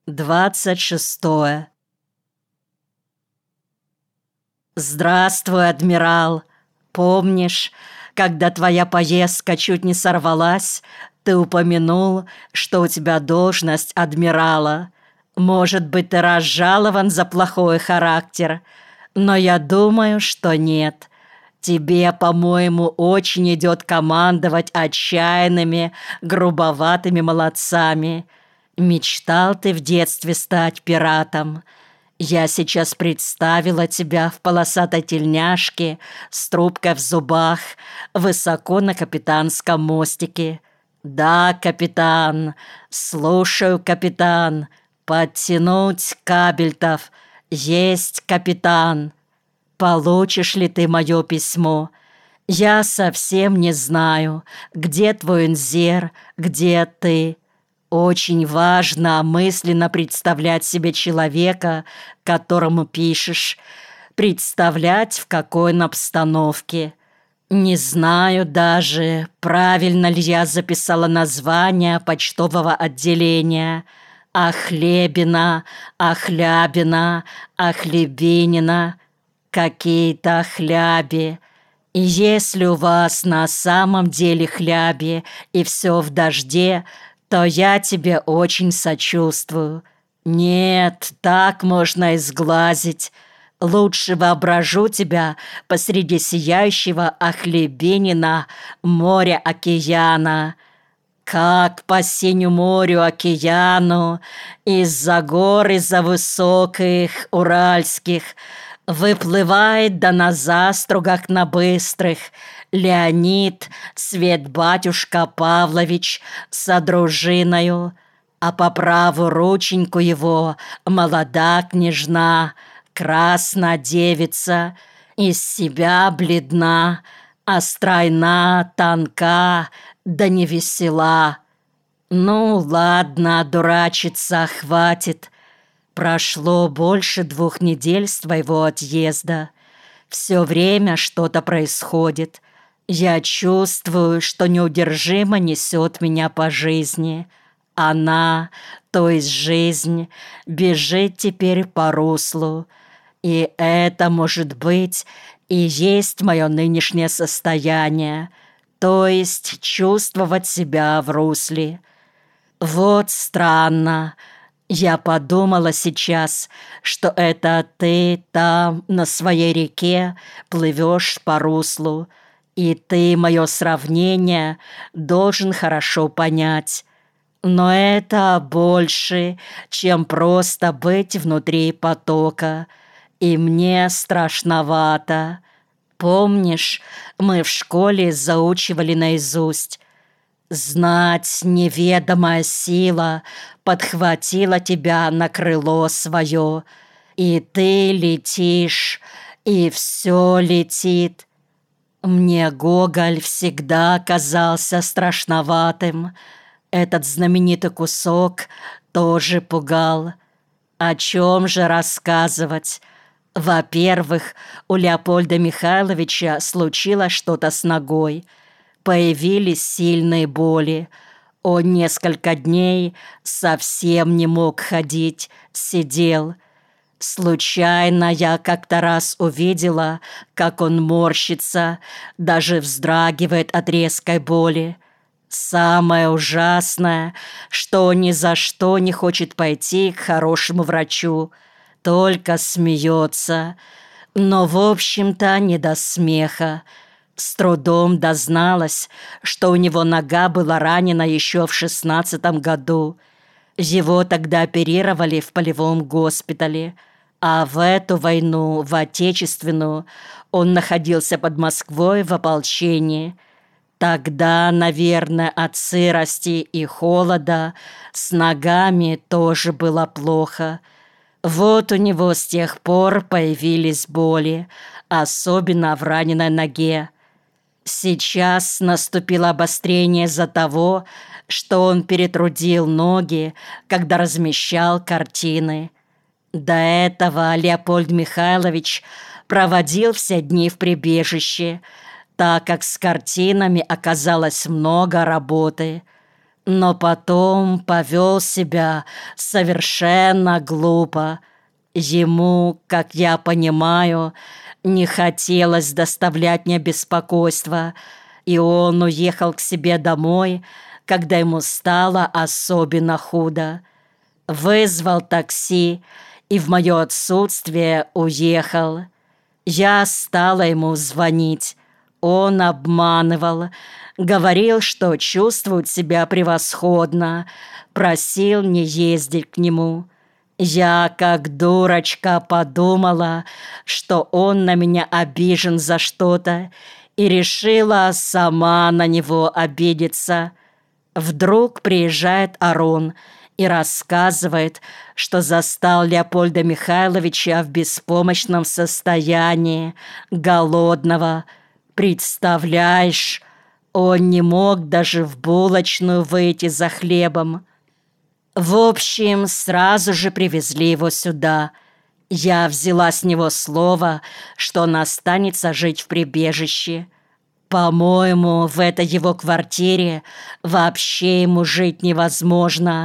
26. Здравствуй, адмирал. Помнишь, когда твоя поездка чуть не сорвалась, ты упомянул, что у тебя должность адмирала. Может быть, ты разжалован за плохой характер, но я думаю, что нет. Тебе, по-моему, очень идет командовать отчаянными, грубоватыми молодцами. Мечтал ты в детстве стать пиратом. Я сейчас представила тебя в полосатой тельняшке с трубкой в зубах, высоко на капитанском мостике. Да, капитан, слушаю, капитан. Подтянуть кабельтов. Есть, капитан. Получишь ли ты мое письмо? Я совсем не знаю, где твой инзер, где ты. Очень важно мысленно представлять себе человека, которому пишешь, представлять, в какой он обстановке. Не знаю даже, правильно ли я записала название почтового отделения. Охлебина, Охлябина, Охлебинина, какие-то охляби. И если у вас на самом деле хляби и все в дожде, то я тебе очень сочувствую. Нет, так можно изглазить. Лучше воображу тебя посреди сияющего Охлебенина моря-океана. Как по синему морю океану, из-за гор, из-за высоких уральских, выплывает да на застругах на быстрых Леонид, свет-батюшка Павлович со дружиною, а по праву рученьку его молода княжна, красна девица, из себя бледна, а стройна, тонка, да не весела. Ну, ладно, дурачиться, хватит. Прошло больше 2 недель с твоего отъезда. Все время что-то происходит. Я чувствую, что неудержимо несет меня по жизни. Она, то есть жизнь, бежит теперь по руслу. И это, может быть, и есть мое нынешнее состояние, то есть чувствовать себя в русле. Вот странно. Я подумала сейчас, что это ты там на своей реке плывешь по руслу, и ты мое сравнение должен хорошо понять. Но это больше, чем просто быть внутри потока, и мне страшновато. Помнишь, мы в школе заучивали наизусть: знать, неведомая сила подхватила тебя на крыло свое, и ты летишь, и все летит. Мне Гоголь всегда казался страшноватым. Этот знаменитый кусок тоже пугал. О чем же рассказывать? Во-первых, у Леопольда Михайловича случилось что-то с ногой. Появились сильные боли. Он несколько дней совсем не мог ходить, сидел. Случайно я как-то раз увидела, как он морщится, даже вздрагивает от резкой боли. Самое ужасное, что он ни за что не хочет пойти к хорошему врачу, только смеется. Но, в общем-то, не до смеха. С трудом дозналась, что у него нога была ранена еще в 16-м году. Его тогда оперировали в полевом госпитале, а в эту войну, в Отечественную, он находился под Москвой в ополчении. Тогда, наверное, от сырости и холода с ногами тоже было плохо. Вот у него с тех пор появились боли, особенно в раненой ноге. Сейчас наступило обострение из-за того, что он перетрудил ноги, когда размещал картины. До этого Леопольд Михайлович проводил все дни в прибежище, так как с картинами оказалось много работы. но потом повел себя совершенно глупо. Ему, как я понимаю, не хотелось доставлять мне беспокойство, и он уехал к себе домой, когда ему стало особенно худо. Вызвал такси и в мое отсутствие уехал. Я стала ему звонить. Он обманывал, говорил, что чувствует себя превосходно, просил не ездить к нему. Я, как дурочка, подумала, что он на меня обижен за что-то, и решила сама на него обидеться. Вдруг приезжает Арон и рассказывает, что застал Леопольда Михайловича в беспомощном состоянии, голодного. Представляешь, он не мог даже в булочную выйти за хлебом. В общем, сразу же привезли его сюда. Я взяла с него слово, что он останется жить в прибежище. По-моему, в этой его квартире вообще ему жить невозможно.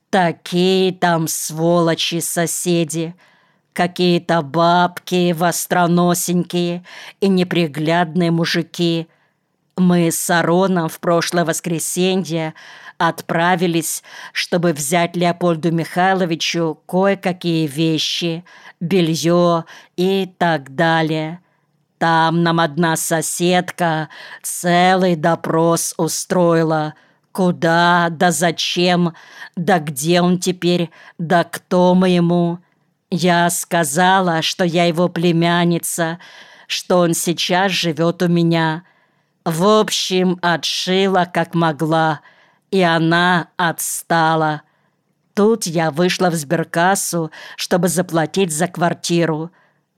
Такие там сволочи соседи. Какие-то бабки востроносенькие и неприглядные мужики. Мы с Ароном в прошлое воскресенье отправились, чтобы взять Леопольду Михайловичу кое-какие вещи, белье и так далее. Там нам одна соседка целый допрос устроила. Куда, да зачем, да где он теперь, да кто мы ему. Я сказала, что я его племянница, что он сейчас живет у меня. В общем, отшила как могла, и она отстала. Тут я вышла в сберкассу, чтобы заплатить за квартиру.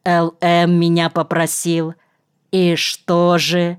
ЛМ меня попросил. И что же?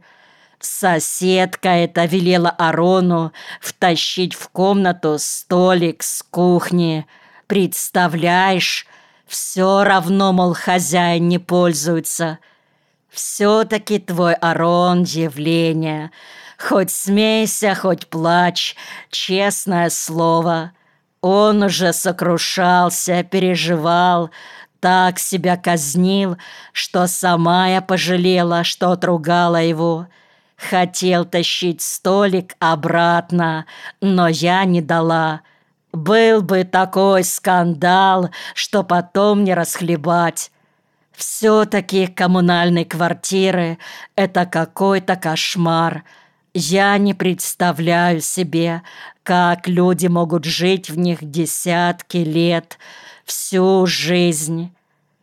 Соседка эта велела Арону втащить в комнату столик с кухни. Представляешь, все равно, мол, хозяин не пользуется. Все-таки твой Арон явление. Хоть смейся, хоть плачь, честное слово. Он уже сокрушался, переживал, так себя казнил, что сама я пожалела, что отругала его. Хотел тащить столик обратно, но я не дала. Был бы такой скандал, что потом не расхлебать. Все-таки коммунальные квартиры – это какой-то кошмар. Я не представляю себе, как люди могут жить в них десятки лет, всю жизнь.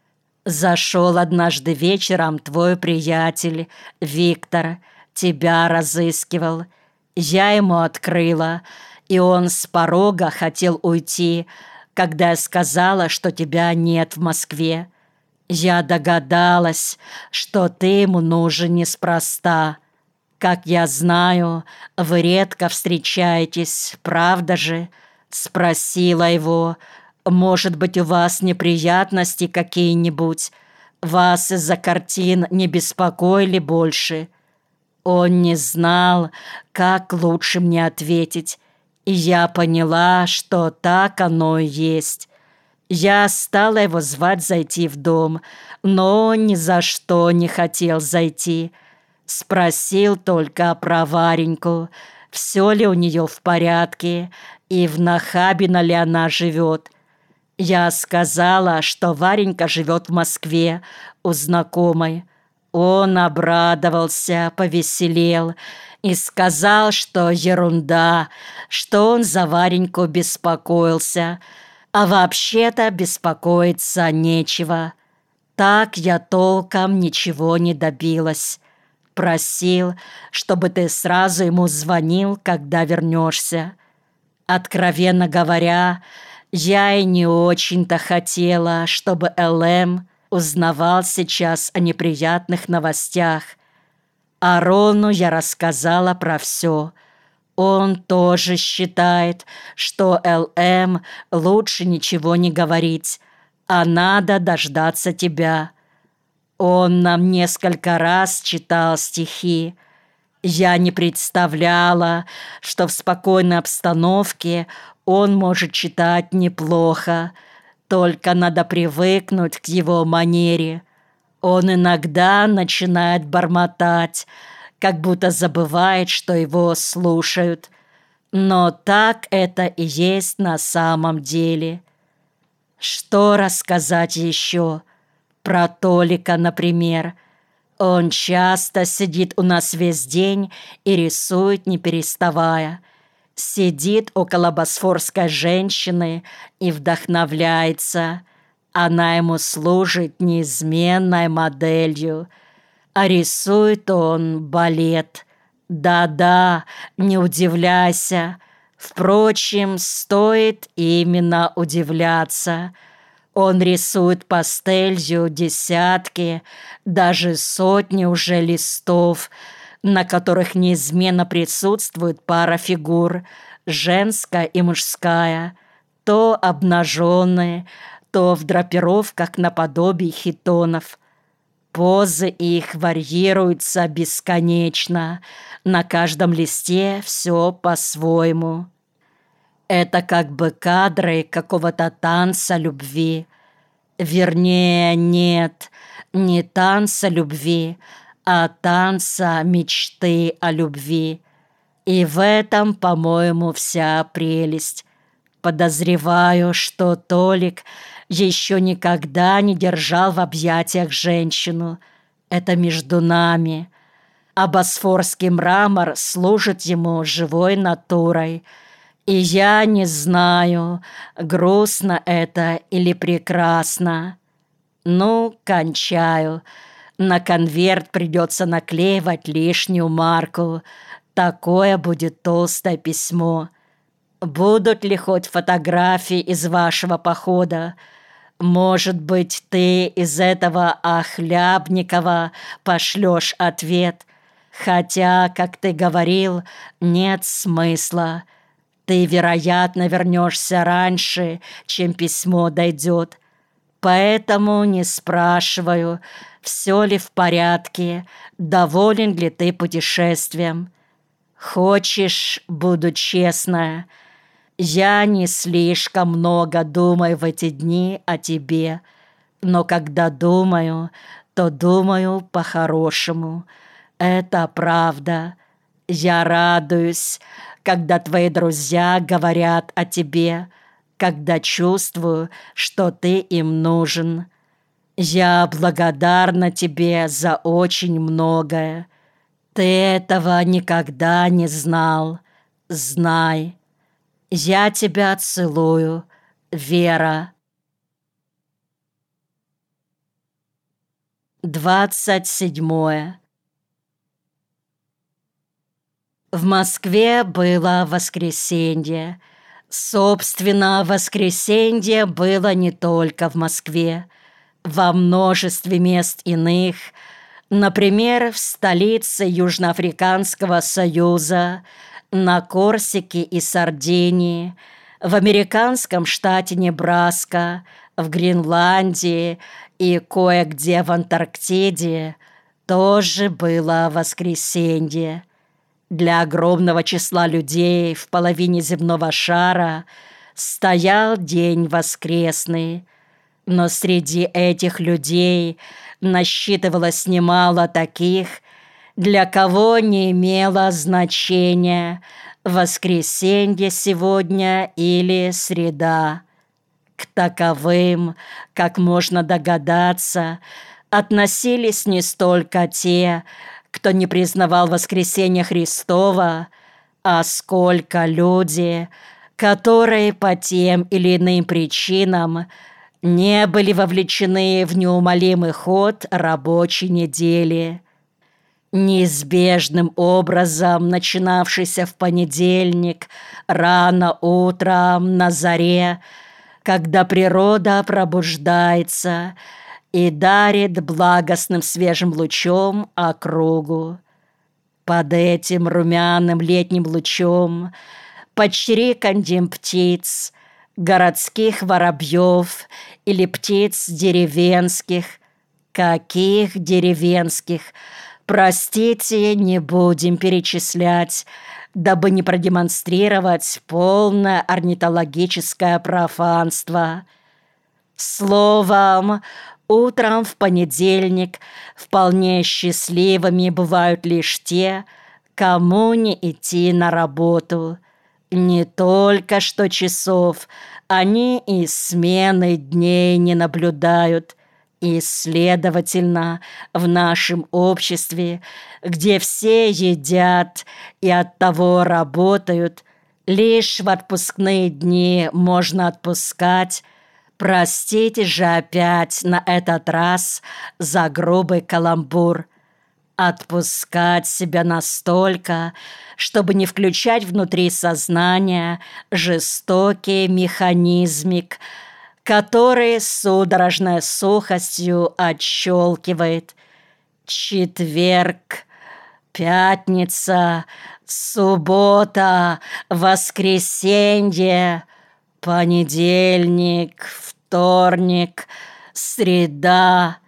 Зашел однажды вечером твой приятель Виктор, тебя разыскивал. Я ему открыла, и он с порога хотел уйти, когда я сказала, что тебя нет в Москве. Я догадалась, что ты ему нужен неспроста. Как я знаю, вы редко встречаетесь, правда же? Спросила его. Может быть, у вас неприятности какие-нибудь? Вас из-за картин не беспокоили больше? Он не знал, как лучше мне ответить, и я поняла, что так оно и есть. Я стала его звать зайти в дом, но он ни за что не хотел зайти. Спросил только про Вареньку, все ли у нее в порядке и в Нахабино ли она живет. Я сказала, что Варенька живет в Москве у знакомой. Он обрадовался, повеселел и сказал, что ерунда, что он за Вареньку беспокоился, а вообще-то беспокоиться нечего. Так я толком ничего не добилась. Просил, чтобы ты сразу ему звонил, когда вернешься. Откровенно говоря, я и не очень-то хотела, чтобы ЛМ узнавал сейчас о неприятных новостях. Арону я рассказала про все. Он тоже считает, что ЛМ лучше ничего не говорить, а надо дождаться тебя. Он нам несколько раз читал стихи. Я не представляла, что в спокойной обстановке он может читать неплохо, только надо привыкнуть к его манере. Он иногда начинает бормотать, как будто забывает, что его слушают. Но так это и есть на самом деле. Что рассказать еще? Про Толика, например. Он часто сидит у нас весь день и рисует, не переставая. Сидит около босфорской женщины и вдохновляется. Она ему служит неизменной моделью. А рисует он балет. Да-да, не удивляйся. Впрочем, стоит именно удивляться. Он рисует пастелью десятки, даже сотни уже листов, на которых неизменно присутствует пара фигур, женская и мужская, то обнаженные, то в драпировках наподобие хитонов. Позы их варьируются бесконечно, на каждом листе все по-своему. Это как бы кадры какого-то танца любви. Вернее, нет, не танца любви, а танца мечты о любви. И в этом, по-моему, вся прелесть. Подозреваю, что Толик еще никогда не держал в объятиях женщину. Это между нами. А босфорский мрамор служит ему живой натурой. И я не знаю, грустно это или прекрасно. Ну, кончаю. На конверт придется наклеивать лишнюю марку. Такое будет толстое письмо. Будут ли хоть фотографии из вашего похода? Может быть, ты из этого Охлябникова пошлешь ответ? Хотя, как ты говорил, нет смысла. Ты, вероятно, вернешься раньше, чем письмо дойдет. Поэтому не спрашиваю, все ли в порядке, доволен ли ты путешествием. Хочешь, буду честная, я не слишком много думаю в эти дни о тебе, но когда думаю, то думаю по-хорошему. Это правда. Я радуюсь, когда твои друзья говорят о тебе, когда чувствую, что ты им нужен. Я благодарна тебе за очень многое. Ты этого никогда не знал. Знай. Я тебя целую, Вера. 27. В Москве было воскресенье. Собственно, воскресенье было не только в Москве. Во множестве мест иных, например, в столице Южноафриканского Союза, на Корсике и Сардинии, в американском штате Небраска, в Гренландии и кое-где в Антарктиде тоже было воскресенье. Для огромного числа людей в половине земного шара стоял день воскресный, но среди этих людей насчитывалось немало таких, для кого не имело значения воскресенье сегодня или среда. К таковым, как можно догадаться, относились не столько те, кто не признавал воскресения Христова, а сколько люди, которые по тем или иным причинам не были вовлечены в неумолимый ход рабочей недели. Неизбежным образом начинавшийся в понедельник рано утром на заре, когда природа пробуждается и дарит благостным свежим лучом округу. Под этим румяным летним лучом, под чириканьем птиц, городских воробьев или птиц деревенских, каких деревенских, Простите, не будем перечислять, дабы не продемонстрировать полное орнитологическое профанство. Словом, утром в понедельник вполне счастливыми бывают лишь те, кому не идти на работу. Не только что часов, они и смены дней не наблюдают. И, следовательно, в нашем обществе, где все едят и оттого работают, лишь в отпускные дни можно отпускать. Простите же опять на этот раз за грубый каламбур. Отпускать себя настолько, чтобы не включать внутри сознания жестокий механизмик, который судорожной сухостью отщелкивает. Четверг, пятница, суббота, воскресенье, понедельник, вторник, среда.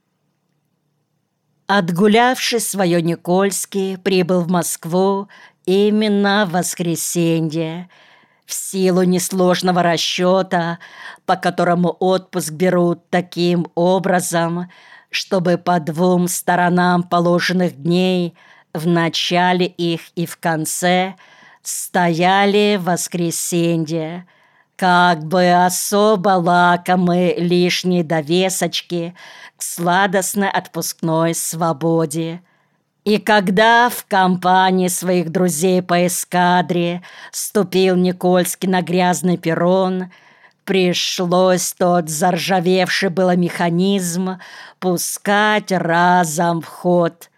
Отгулявший свое Никольский, прибыл в Москву именно в воскресенье. В силу несложного расчета, по которому отпуск берут таким образом, чтобы по двум сторонам положенных дней, в начале их и в конце, стояли воскресенье, как бы особо лакомые лишние довесочки к сладостной отпускной свободе. И когда в компании своих друзей по эскадре ступил Никольский на грязный перрон, пришлось тот заржавевший было механизм пускать разом в ход.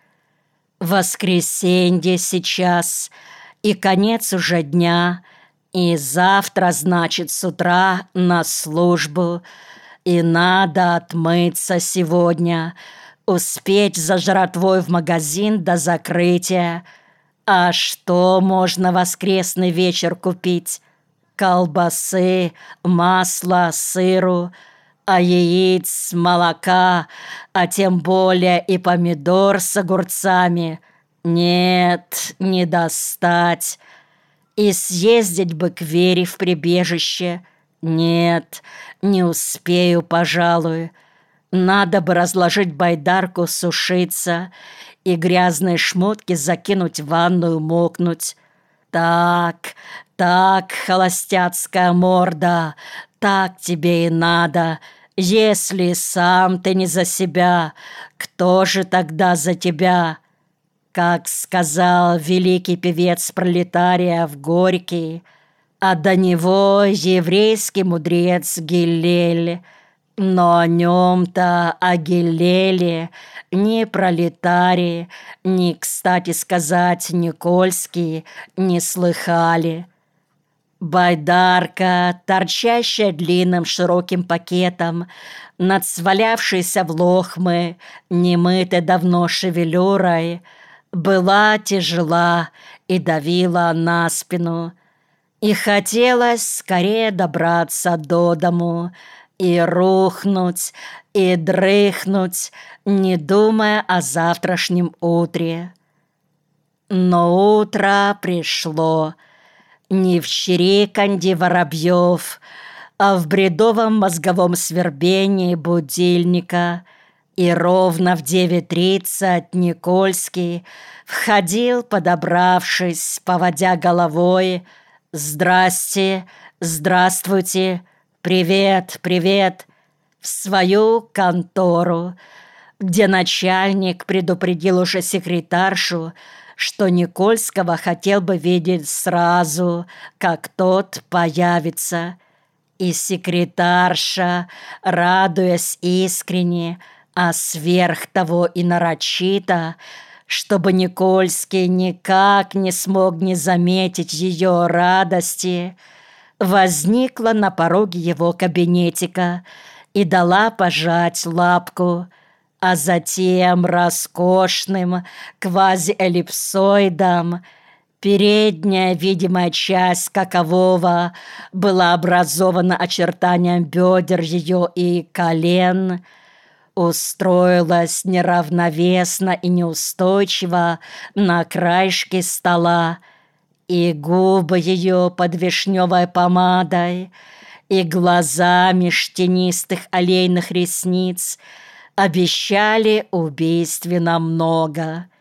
Воскресенье сейчас, и конец уже дня, и завтра, значит, с утра на службу, и надо отмыться сегодня, успеть за жратвой в магазин до закрытия. А что можно воскресный вечер купить? Колбасы, масла, сыру, а яиц, молока, а тем более и помидор с огурцами. Нет, не достать. И съездить бы к Вере в прибежище. Нет, не успею, пожалуй. Надо бы разложить байдарку, сушиться и грязные шмотки закинуть в ванную, мокнуть. Так, холостяцкая морда, так тебе и надо. Если сам ты не за себя, кто же тогда за тебя? Как сказал великий певец пролетариев Горький, а до него еврейский мудрец Гиллель. Но о нем-то, о Гиллеле, ни пролетарии, ни, кстати сказать, Никольский не слыхали. Байдарка, торчащая длинным широким пакетом, над свалявшейся в лохмы, немытой давно шевелюрой, была тяжела и давила на спину. И хотелось скорее добраться до дому, и рухнуть, и дрыхнуть, не думая о завтрашнем утре. Но утро пришло не в чириканье воробьев, а в бредовом мозговом свербении будильника, и ровно в 9:30 Никольский входил, подобравшись, поводя головой: «Здрасте, здравствуйте, привет, привет», в свою контору, где начальник предупредил уже секретаршу, что Никольского хотел бы видеть сразу, как тот появится. И секретарша, радуясь искренне, а сверх того и нарочито, чтобы Никольский никак не смог не заметить ее радости, возникла на пороге его кабинетика и дала пожать лапку, а затем роскошным квазиэллипсоидом, передняя видимая часть какового была образована очертанием бедер ее и колен, устроилась неравновесно и неустойчиво на краешке стола, и губы ее под вишневой помадой, и глаза меж тенистых аллейных ресниц обещали убийственно много.